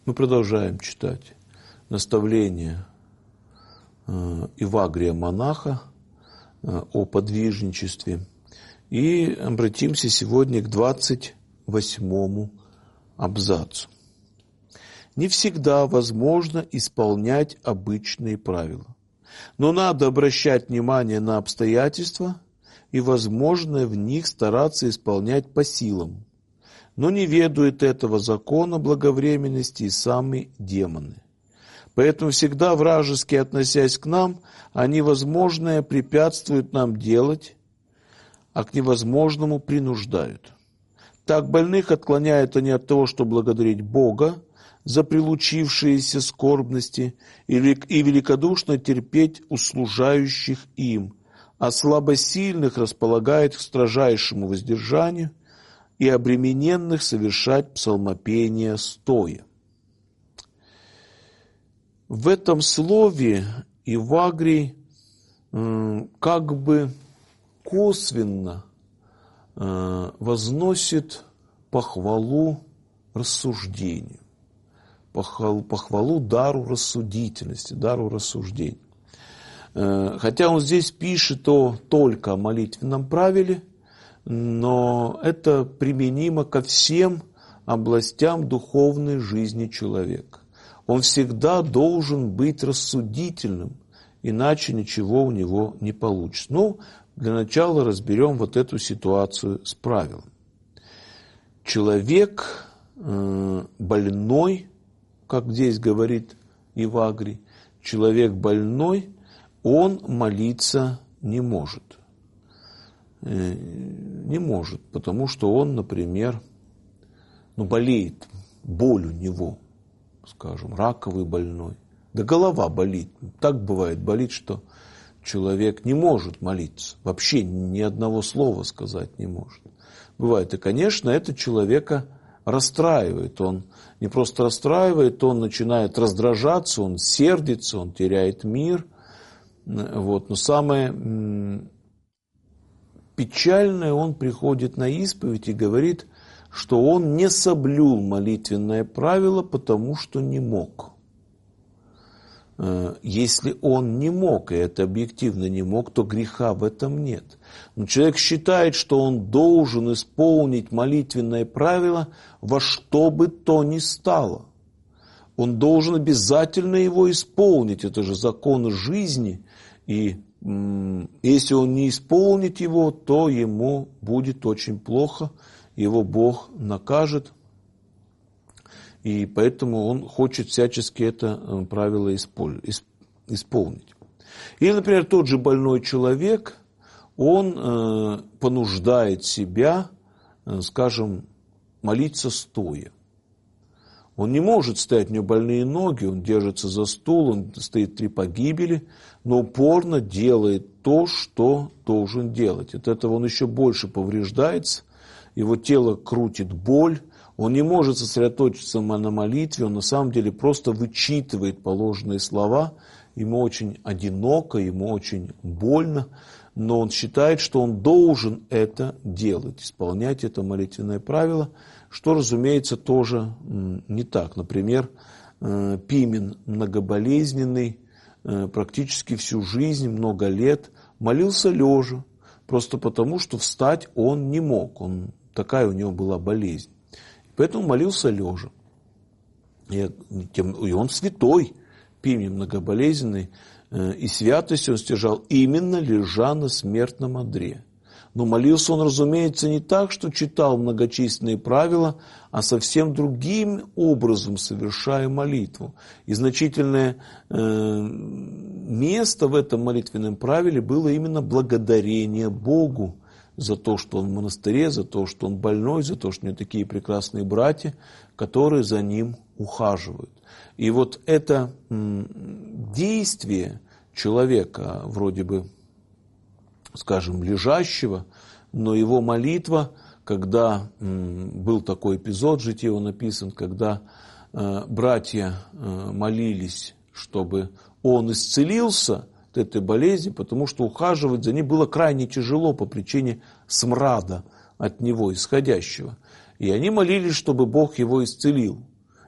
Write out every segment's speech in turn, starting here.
Мы продолжаем читать наставления Евагрия монаха о подвижничестве. И обратимся сегодня к 28 абзацу. Не всегда возможно исполнять обычные правила, но надо обращать внимание на обстоятельства и возможное в них стараться исполнять по силам. Но не ведают этого закона благовременности и сами демоны. Поэтому всегда вражески относясь к нам, они возможное препятствуют нам делать, а к невозможному принуждают. Так больных отклоняют они от того, что благодарить Бога за прилучившиеся скорбности и великодушно терпеть услужающих им, а слабосильных располагает к строжайшему воздержанию и обремененных совершать псалмопение стоя. В этом слове Евагрий как бы косвенно возносит похвалу рассуждению, похвалу дару рассудительности, дару рассуждения. Хотя он здесь пишет только о молитвенном правиле, но это применимо ко всем областям духовной жизни человека. Он всегда должен быть рассудительным, иначе ничего у него не получится. Ну, для начала разберем вот эту ситуацию с правилом. Человек больной, как здесь говорит Евагрий, человек больной, он молиться не может. Не может, потому что он, например, болеет, боль у него, скажем, раковый больной. Да голова болит. Так бывает, болит, что человек не может молиться. Вообще ни одного слова сказать не может. Бывает. И, конечно, это человека расстраивает. Он не просто расстраивает, он начинает раздражаться, он сердится, он теряет мир. Вот. Но самое печальное, он приходит на исповедь и говорит, что он не соблюл молитвенное правило, потому что не мог. Если он не мог, и это объективно не мог, то греха в этом нет. Но человек считает, что он должен исполнить молитвенное правило во что бы то ни стало. Он должен обязательно его исполнить. Это же закон жизни. И если он не исполнит его, то ему будет очень плохо. Его Бог накажет. И поэтому он хочет всячески это правило исполнить. Или, например, тот же больной человек, он понуждает себя, скажем, молиться стоя. Он не может стоять, у него больные ноги, он держится за стул, он стоит 3 погибели, но упорно делает то, что должен делать. От этого он еще больше повреждается, его тело крутит боль, он не может сосредоточиться на молитве, он на самом деле просто вычитывает положенные слова, ему очень одиноко, ему очень больно, но он считает, что он должен это делать, исполнять это молитвенное правило, что, разумеется, тоже не так. Например, Пимен многоболезненный, практически всю жизнь, много лет, молился лежа, просто потому, что встать он не мог, такая у него была болезнь. Поэтому молился лежа. И он святой, Пимен многоболезненный, и святость он стяжал именно лежа на смертном одре. Но молился он, разумеется, не так, что читал многочисленные правила, а совсем другим образом совершая молитву. И значительное место в этом молитвенном правиле было именно благодарение Богу за то, что он в монастыре, за то, что он больной, за то, что у него такие прекрасные братья, которые за ним ухаживают. И вот это действие человека, вроде бы, скажем, лежащего, но его молитва, когда был такой эпизод в житии, он написан, когда братья молились, чтобы он исцелился от этой болезни, потому что ухаживать за ним было крайне тяжело по причине смрада от него исходящего. И они молились, чтобы Бог его исцелил.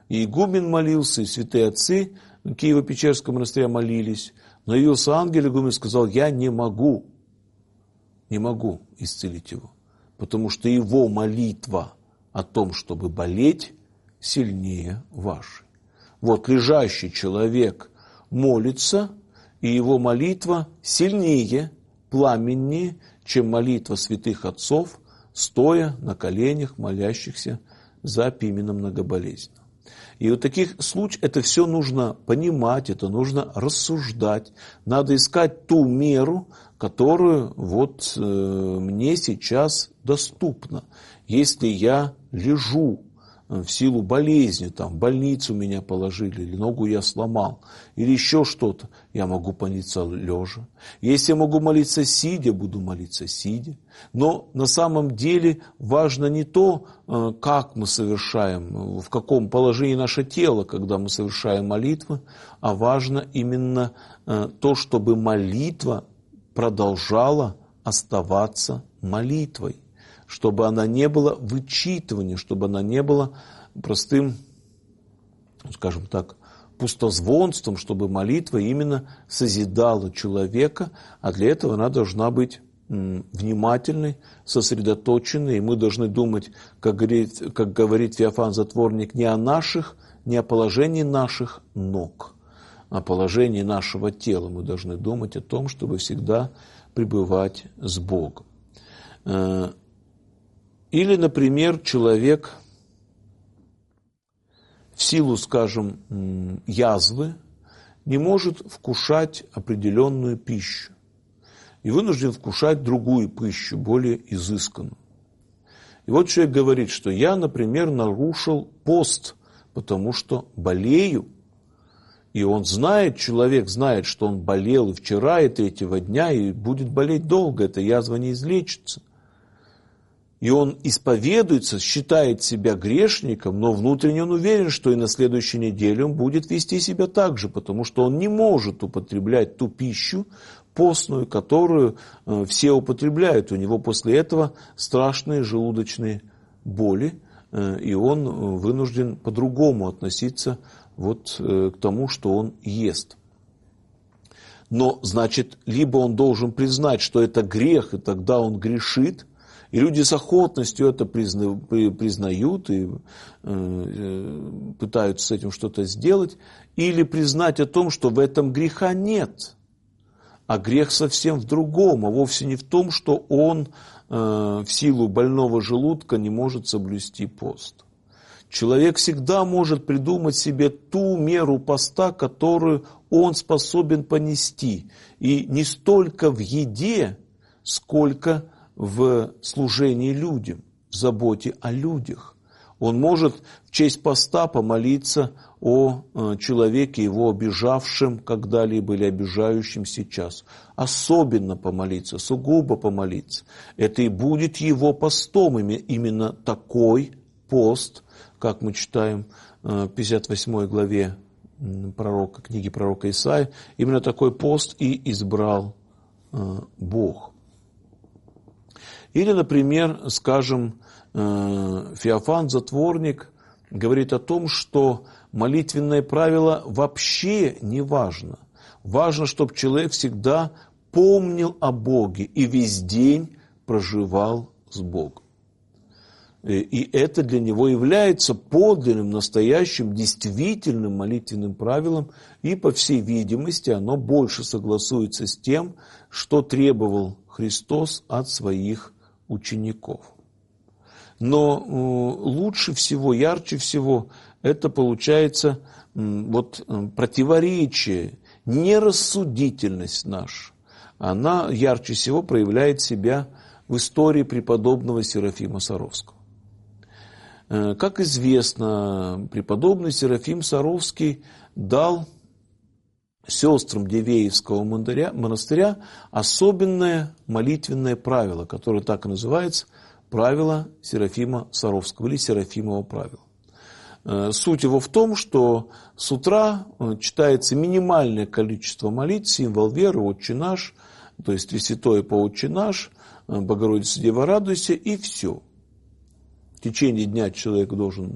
И игумен молился, и святые отцы Киево-Печерского монастыря молились. Но явился ангел, игумен сказал: я не могу исцелить его, потому что его молитва о том, чтобы болеть, сильнее вашей. Вот лежащий человек молится, и его молитва сильнее, пламеннее, чем молитва святых отцов, стоя на коленях, молящихся за Пимена Многоболезненного. И вот таких случаев это все нужно понимать, это нужно рассуждать. Надо искать ту меру, которую вот мне сейчас доступна. Если я лежу в силу болезни, там, в больницу меня положили, или ногу я сломал, или еще что-то, я могу молиться лежа. Если я могу молиться сидя, буду молиться сидя. Но на самом деле важно не то, как мы совершаем, в каком положении наше тело, когда мы совершаем молитвы, а важно именно то, чтобы молитва продолжала оставаться молитвой, чтобы она не была вычитыванием, чтобы она не была простым, скажем так, пустозвонством, чтобы молитва именно созидала человека, а для этого она должна быть внимательной, сосредоточенной, и мы должны думать, как говорит Феофан Затворник, не о наших, не о положении наших ног, а о положении нашего тела. Мы должны думать о том, чтобы всегда пребывать с Богом. Или, например, человек в силу, скажем, язвы не может вкушать определенную пищу и вынужден вкушать другую пищу, более изысканную. И вот человек говорит, что я, например, нарушил пост, потому что болею. И он знает, человек знает, что он болел и вчера, и третьего дня, и будет болеть долго, эта язва не излечится. И он исповедуется, считает себя грешником, но внутренне он уверен, что и на следующей неделе он будет вести себя так же, потому что он не может употреблять ту пищу постную, которую все употребляют. У него после этого страшные желудочные боли, и он вынужден по-другому относиться вот к тому, что он ест. Но, значит, либо он должен признать, что это грех, и тогда он грешит, и люди с охотностью это признают и пытаются с этим что-то сделать, или признать о том, что в этом греха нет, а грех совсем в другом, а вовсе не в том, что он в силу больного желудка не может соблюсти пост. Человек всегда может придумать себе ту меру поста, которую он способен понести. И не столько в еде, сколько в служении людям, в заботе о людях. Он может в честь поста помолиться о человеке, его обижавшем когда-либо или обижающем сейчас. Особенно помолиться, сугубо помолиться. Это и будет его постом, именно такой пост, как мы читаем в 58 главе книги пророка Исаии, именно такой пост и избрал Бог. Или, например, скажем, Феофан Затворник говорит о том, что молитвенное правило вообще не важно. Важно, чтобы человек всегда помнил о Боге и весь день проживал с Богом. И это для него является подлинным, настоящим, действительным молитвенным правилом, и, по всей видимости, оно больше согласуется с тем, что требовал Христос от своих учеников. Но лучше всего, ярче всего это получается вот противоречие, нерассудительность наша. Она ярче всего проявляет себя в истории преподобного Серафима Саровского. Как известно, преподобный Серафим Саровский дал сестрам Дивеевского монастыря особенное молитвенное правило, которое так и называется правило Серафима Саровского или Серафимово правило. Суть его в том, что с утра читается минимальное количество молитв, символ веры, Отче наш, то есть Пресвятое по Отче наш, Богородица Дева радуйся, и все. В течение дня человек должен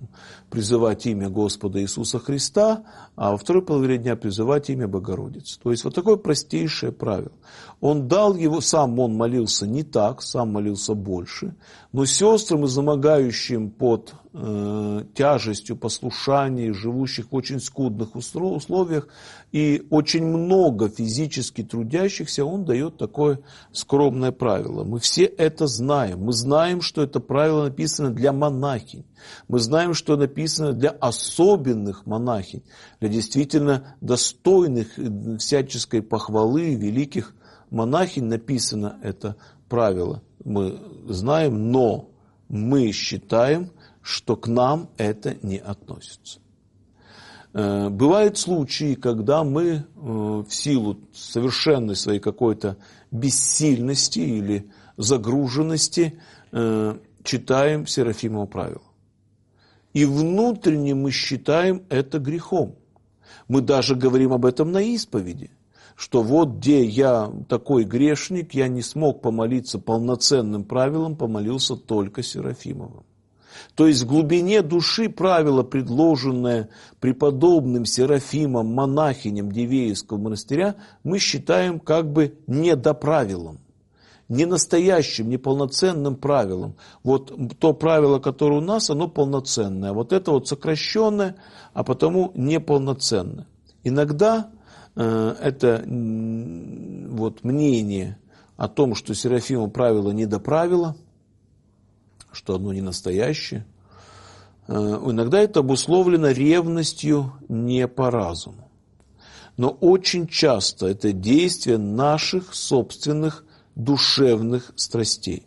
призывать имя Господа Иисуса Христа, а во второй половине дня призывать имя Богородицы. То есть вот такое простейшее правило. Он дал его, сам он молился не так, сам молился больше, но сестрам, изнемогающим под тяжестью послушания, живущих в очень скудных условиях и очень много физически трудящихся, он дает такое скромное правило. Мы все это знаем. Мы знаем, что это правило написано для монахинь. Мы знаем, что написано для особенных монахинь, для действительно достойных всяческой похвалы великих монахинь написано это правило. Мы знаем, но мы считаем, что к нам это не относится. Бывают случаи, когда мы в силу совершенной своей какой-то бессильности или загруженности читаем Серафимово правило. И внутренне мы считаем это грехом. Мы даже говорим об этом на исповеди, что вот где я такой грешник, я не смог помолиться полноценным правилом, помолился только Серафимовым. То есть в глубине души правило, предложенное преподобным Серафимом, монахиням Дивеевского монастыря, мы считаем как бы недоправилом, не настоящим, неполноценным правилом. Вот то правило, которое у нас, оно полноценное. Вот это вот сокращенное, а потому неполноценное. Иногда это вот мнение о том, что Серафимово правило недоправило, что оно не настоящее, иногда это обусловлено ревностью не по разуму. Но очень часто это действие наших собственных душевных страстей,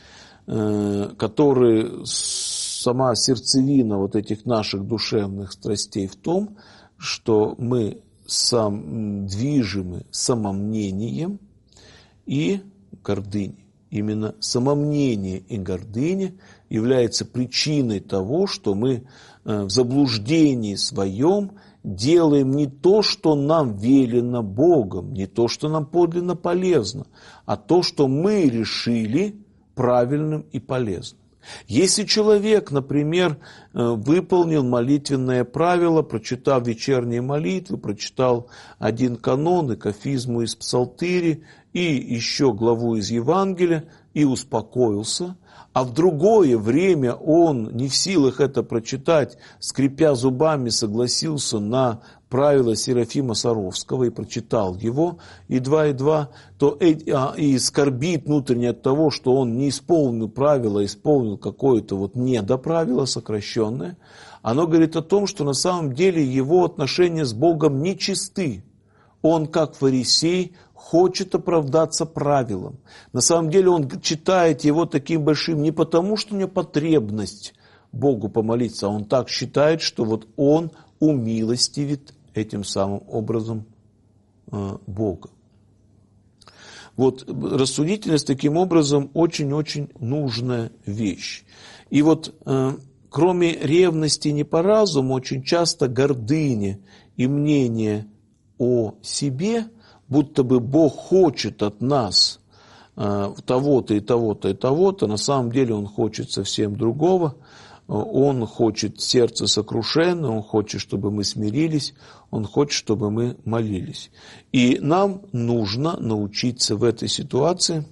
которые сама сердцевина вот этих наших душевных страстей в том, что мы движимы самомнением и гордыней. Именно самомнение и гордыня является причиной того, что мы в заблуждении своем делаем не то, что нам велено Богом, не то, что нам подлинно полезно, а то, что мы решили правильным и полезным. Если человек, например, выполнил молитвенное правило, прочитав вечерние молитвы, прочитал один канон и кафизму из Псалтыри, и еще главу из Евангелия, и успокоился, а в другое время он не в силах это прочитать, скрипя зубами, согласился на правила Серафима Саровского и прочитал его, и 2, и 2, то и скорбит внутренне от того, что он не исполнил правила, исполнил какое-то вот недоправило сокращенное, оно говорит о том, что на самом деле его отношения с Богом нечисты. Он, как фарисей, хочет оправдаться правилом. На самом деле он читает его таким большим не потому, что у него потребность Богу помолиться, а он так считает, что вот он умилостивит этим самым образом Бога. Вот рассудительность таким образом очень-очень нужная вещь. И вот кроме ревности не по разуму, очень часто гордыня и мнение о себе, будто бы Бог хочет от нас того-то и того-то и того-то, на самом деле Он хочет совсем другого. Он хочет сердце сокрушенное, Он хочет, чтобы мы смирились, Он хочет, чтобы мы молились. И нам нужно научиться в этой ситуации,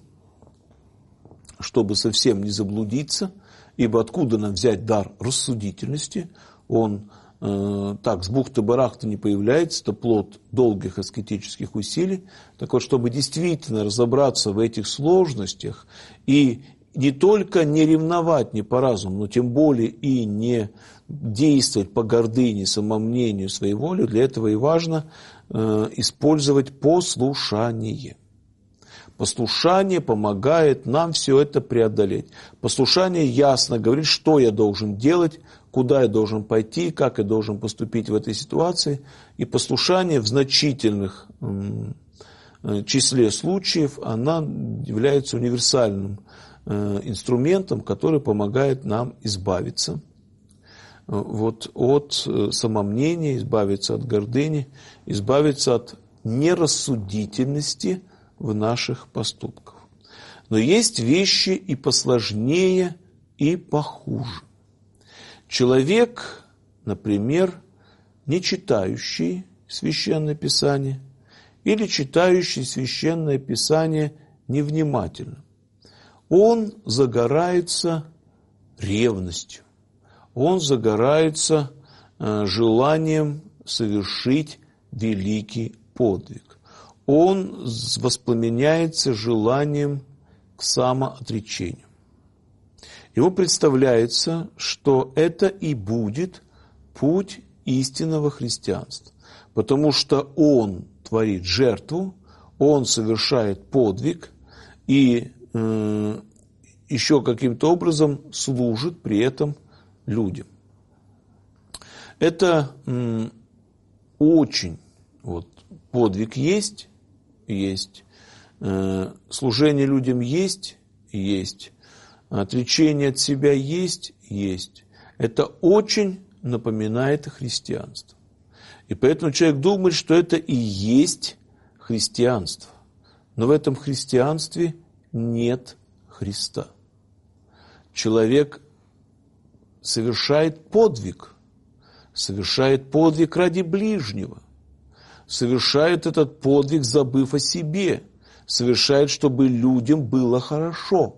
чтобы совсем не заблудиться, ибо откуда нам взять дар рассудительности? Он так с бухты-барахты не появляется, это плод долгих аскетических усилий. Так вот, чтобы действительно разобраться в этих сложностях и не только не ревновать не по разуму, но тем более и не действовать по гордыне, самомнению, своей воле, для этого и важно использовать послушание. Послушание помогает нам все это преодолеть. Послушание ясно говорит, что я должен делать, куда я должен пойти, как я должен поступить в этой ситуации. И послушание в значительных числе случаев, она является универсальным инструментом, который помогает нам избавиться вот от самомнения, избавиться от гордыни, избавиться от нерассудительности в наших поступках. Но есть вещи и посложнее, и похуже. Человек например, не читающий Священное Писание или читающий Священное Писание невнимательно. Он загорается ревностью, он загорается желанием совершить великий подвиг. Он воспламеняется желанием к самоотречению. Ему представляется, что это и будет путь истинного христианства, потому что он творит жертву, он совершает подвиг и еще каким-то образом служит при этом людям. Это очень, подвиг есть, служение людям есть, отречение от себя есть. Это очень напоминает христианство. И поэтому человек думает, что это и есть христианство. Но в этом христианстве нет Христа. Человек совершает подвиг ради ближнего, совершает этот подвиг, забыв о себе, совершает, чтобы людям было хорошо.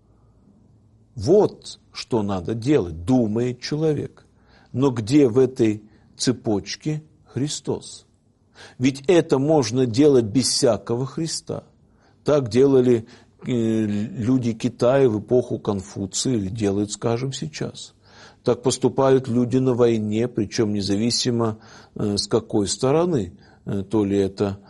Вот что надо делать, думает человек. Но где в этой цепочке Христос? Ведь это можно делать без всякого Христа. Так делали люди Китая в эпоху Конфуция, или делают, скажем, сейчас. Так поступают люди на войне, причем независимо с какой стороны. То ли это,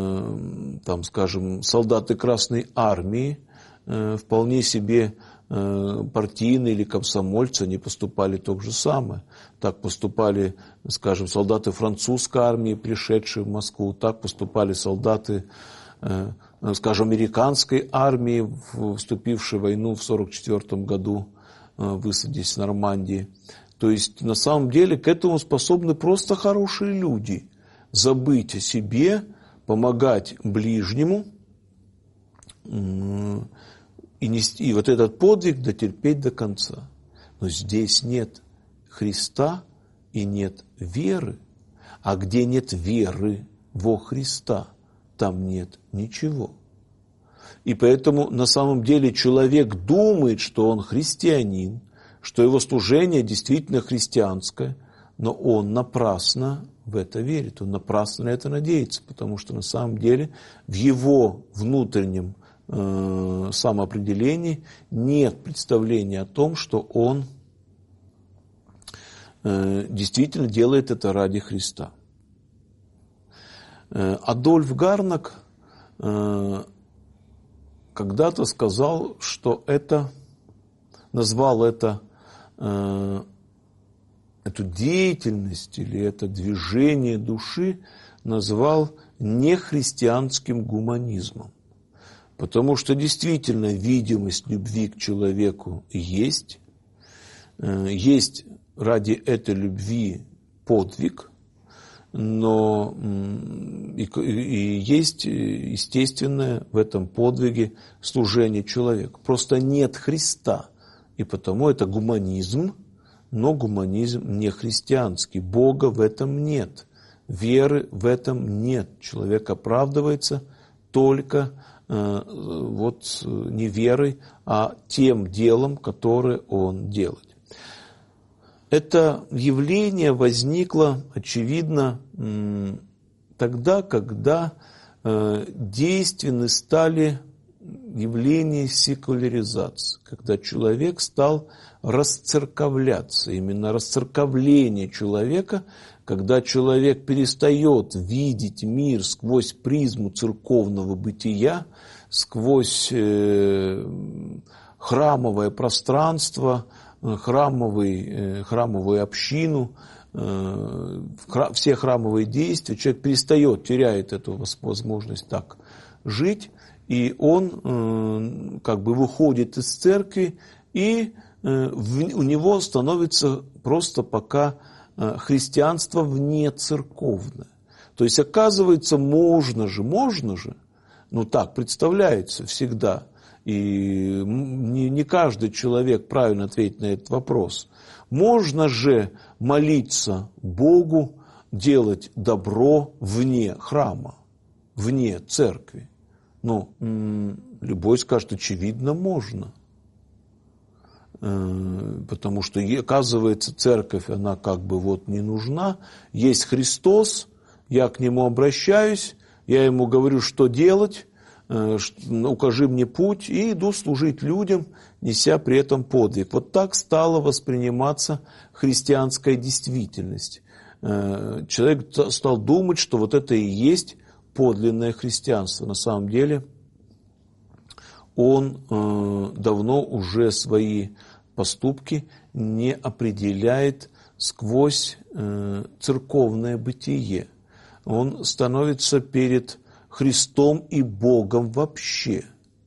солдаты Красной Армии, вполне себе партийные или комсомольцы, они поступали то же самое. Так поступали, скажем, солдаты французской армии, пришедшие в Москву, так поступали солдаты, скажем, американской армии, вступившей в войну в 1944 году, высадясь в Нормандии. То есть, на самом деле, к этому способны просто хорошие люди. Забыть о себе, помогать ближнему и вот этот подвиг дотерпеть до конца. Но здесь нет Христа и нет веры. А где нет веры во Христа, там нет ничего. И поэтому на самом деле человек думает, что он христианин, что его служение действительно христианское, но он напрасно в это верит, он напрасно на это надеется, потому что на самом деле в его внутреннем самоопределении нет представления о том, что он действительно делает это ради Христа. Адольф Гарнак когда-то сказал, что назвал эту деятельность или это движение души, назвал нехристианским гуманизмом. Потому что действительно видимость любви к человеку есть ради этой любви подвиг, но и есть естественное в этом подвиге служение человеку. Просто нет Христа, и потому это гуманизм, но гуманизм не христианский. Бога в этом нет, веры в этом нет. Человек оправдывается только не верой, а тем делом, которое он делает. Это явление возникло, очевидно, тогда, когда действенны стали явления секуляризации, когда человек стал расцерковляться. Именно расцерковление человека, когда человек перестает видеть мир сквозь призму церковного бытия, сквозь храмовое пространство, храмовую общину, все храмовые действия, человек теряет эту возможность так жить, и он выходит из церкви, и у него становится просто пока христианство внецерковное. То есть, оказывается, можно же, так представляется всегда, И не каждый человек правильно ответит на этот вопрос. Можно же молиться Богу, делать добро вне храма, вне церкви? Ну, любой скажет, очевидно, можно. Потому что, оказывается, церковь, она как бы вот не нужна. Есть Христос, я к Нему обращаюсь, я Ему говорю, что делать, укажи мне путь, и иду служить людям, неся при этом подвиг. Вот так стала восприниматься христианская действительность. Человек стал думать, что вот это и есть подлинное христианство. На самом деле он давно уже свои поступки не определяет сквозь церковное бытие. Он становится перед Христом и Богом вообще.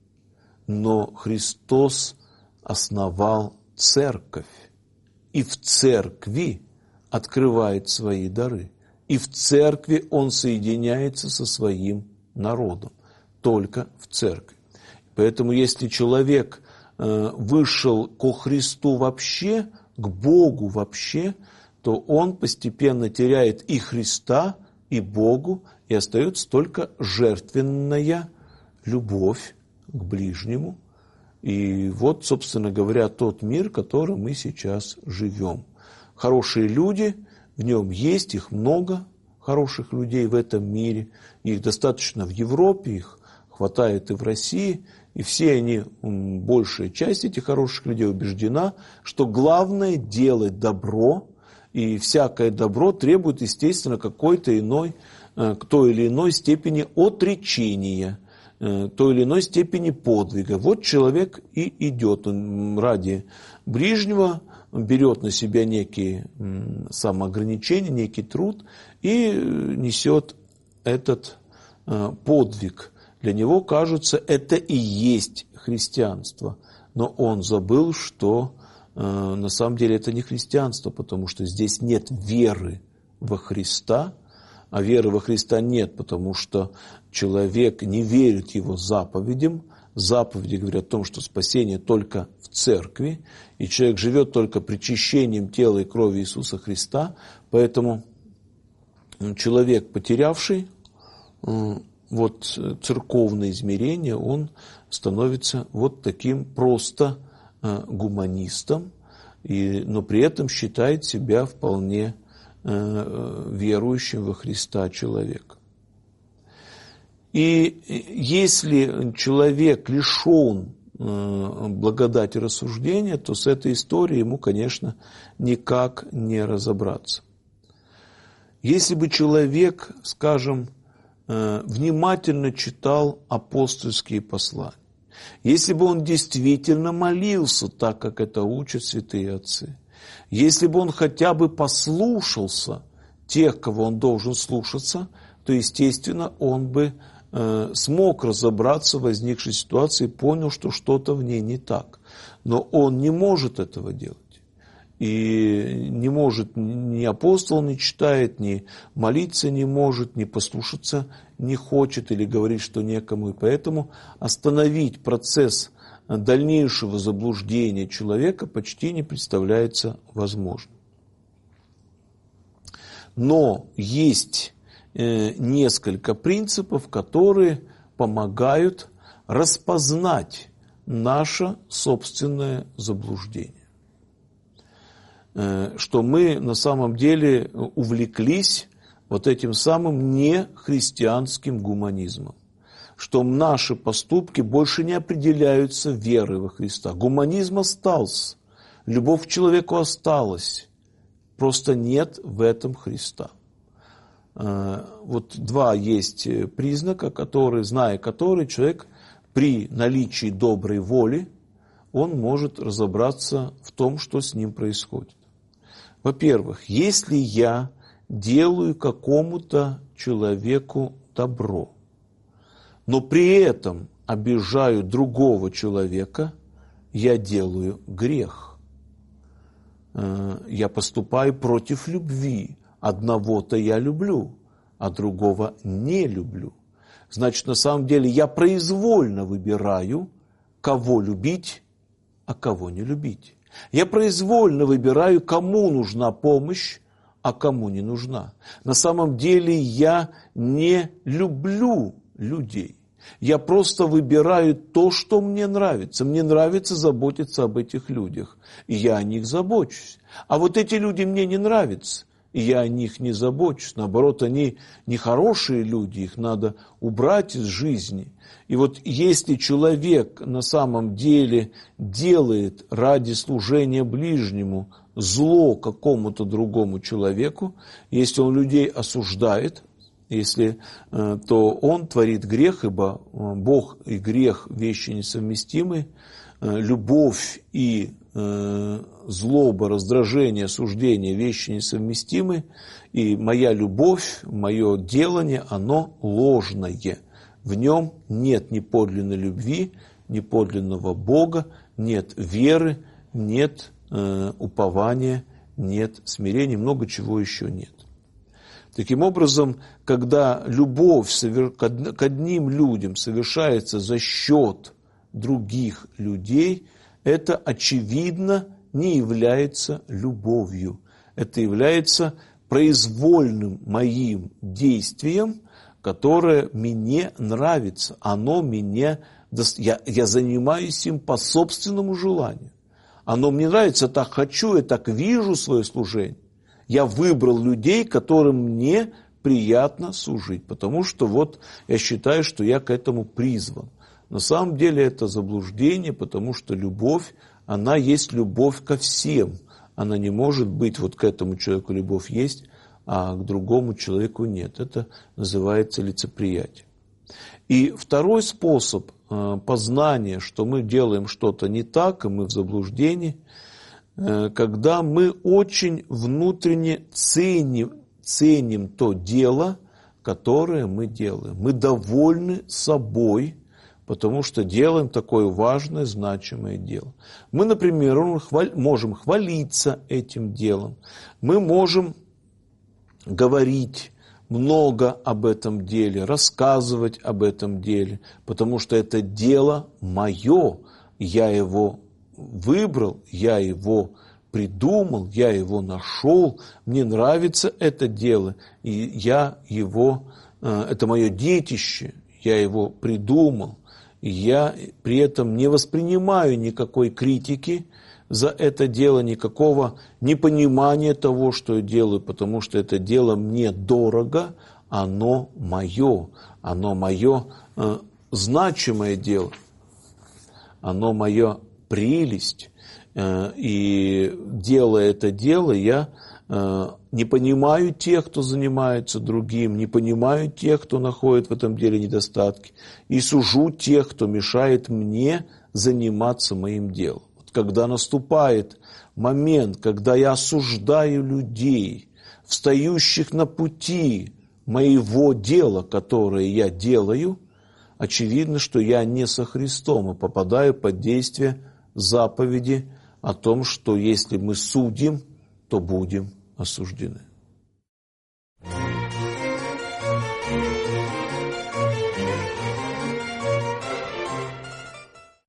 Но Христос основал церковь, и в церкви открывает свои дары. И в церкви Он соединяется со своим народом. Только в церкви. Поэтому если человек вышел ко Христу вообще, к Богу вообще, то он постепенно теряет и Христа, и Богу, и остается только жертвенная любовь к ближнему. И вот, собственно говоря, тот мир, в котором мы сейчас живем. Хорошие люди, в нем есть, их много, хороших людей в этом мире. Их достаточно в Европе, их хватает и в России. И все они, большая часть этих хороших людей убеждена, что главное делать добро, и всякое добро требует, естественно, какой-то иной, к той или иной степени отречения, той или иной степени подвига. Вот человек и идет, он ради ближнего берет на себя некие самоограничения, некий труд и несет этот подвиг. Для него, кажется, это и есть христианство. Но он забыл, что на самом деле это не христианство, потому что здесь нет веры во Христа, а веры во Христа нет, потому что человек не верит Его заповедям. Заповеди говорят о том, что спасение только в церкви, и человек живет только причащением тела и крови Иисуса Христа. Поэтому человек, потерявший вот церковное измерение, он становится вот таким просто гуманистом, но при этом считает себя вполне верующим во Христа человеком. И если человек лишен благодати рассуждения, то с этой историей ему, конечно, никак не разобраться. Если бы человек, скажем, внимательно читал апостольские послания, если бы он действительно молился так, как это учат святые отцы, если бы он хотя бы послушался тех, кого он должен слушаться, то, естественно, он бы смог разобраться в возникшей ситуации и понял, что что-то в ней не так. Но он не может этого делать. И не может, ни апостол не читает, ни молиться не может, ни послушаться не хочет или говорит, что некому. И поэтому остановить процесс дальнейшего заблуждения человека почти не представляется возможным. Но есть несколько принципов, которые помогают распознать наше собственное заблуждение. Что мы на самом деле увлеклись вот этим самым нехристианским гуманизмом. Что наши поступки больше не определяются верой во Христа. Гуманизм остался, любовь к человеку осталась, просто нет в этом Христа. Вот два есть признака, зная которые человек при наличии доброй воли, он может разобраться в том, что с ним происходит. Во-первых, если я делаю какому-то человеку добро, но при этом обижаю другого человека, я делаю грех. Я поступаю против любви. Одного-то я люблю, а другого не люблю. Значит, на самом деле я произвольно выбираю кого любить, а кого не любить. Я произвольно выбираю, кому нужна помощь, а кому не нужна. На самом деле я не люблю людей. Я просто выбираю то, что мне нравится. Мне нравится заботиться об этих людях, и я о них забочусь. А вот эти люди мне не нравятся, и я о них не забочусь. Наоборот, они нехорошие люди, их надо убрать из жизни. И вот если человек на самом деле делает ради служения ближнему зло какому-то другому человеку, если он людей осуждает, то он творит грех, ибо Бог и грех – вещи несовместимы. Любовь и злоба, раздражение, осуждение – вещи несовместимы. И моя любовь, мое делание, оно ложное. В нем нет ни подлинной любви, ни подлинного Бога, нет веры, нет упования, нет смирения, много чего еще нет. Таким образом, когда любовь к одним людям совершается за счет других людей, это, очевидно, не является любовью. Это является произвольным моим действием, которое мне нравится. Я занимаюсь им по собственному желанию. Оно мне нравится, я так хочу, я так вижу свое служение. Я выбрал людей, которым мне приятно служить, потому что вот я считаю, что я к этому призван. На самом деле это заблуждение, потому что любовь, она есть любовь ко всем. Она не может быть, вот к этому человеку любовь есть, а к другому человеку нет. Это называется лицеприятие. И второй способ познания, что мы делаем что-то не так, и мы в заблуждении, когда мы очень внутренне ценим то дело, которое мы делаем. Мы довольны собой, потому что делаем такое важное, значимое дело. Мы, например, можем хвалиться этим делом. Мы можем говорить много об этом деле, рассказывать об этом деле, потому что это дело мое, я его выбрал, я его придумал, я его нашел, мне нравится это дело, и это мое детище, я его придумал, и я при этом не воспринимаю никакой критики за это дело, никакого непонимания того, что я делаю, потому что это дело мне дорого, оно мое значимое дело, оно мое прелесть, и делая это дело, я не понимаю тех, кто занимается другим, не понимаю тех, кто находит в этом деле недостатки, и сужу тех, кто мешает мне заниматься моим делом. Вот когда наступает момент, когда я осуждаю людей, встающих на пути моего дела, которое я делаю, очевидно, что я не со Христом и попадаю под действие заповеди о том, что если мы судим, то будем осуждены.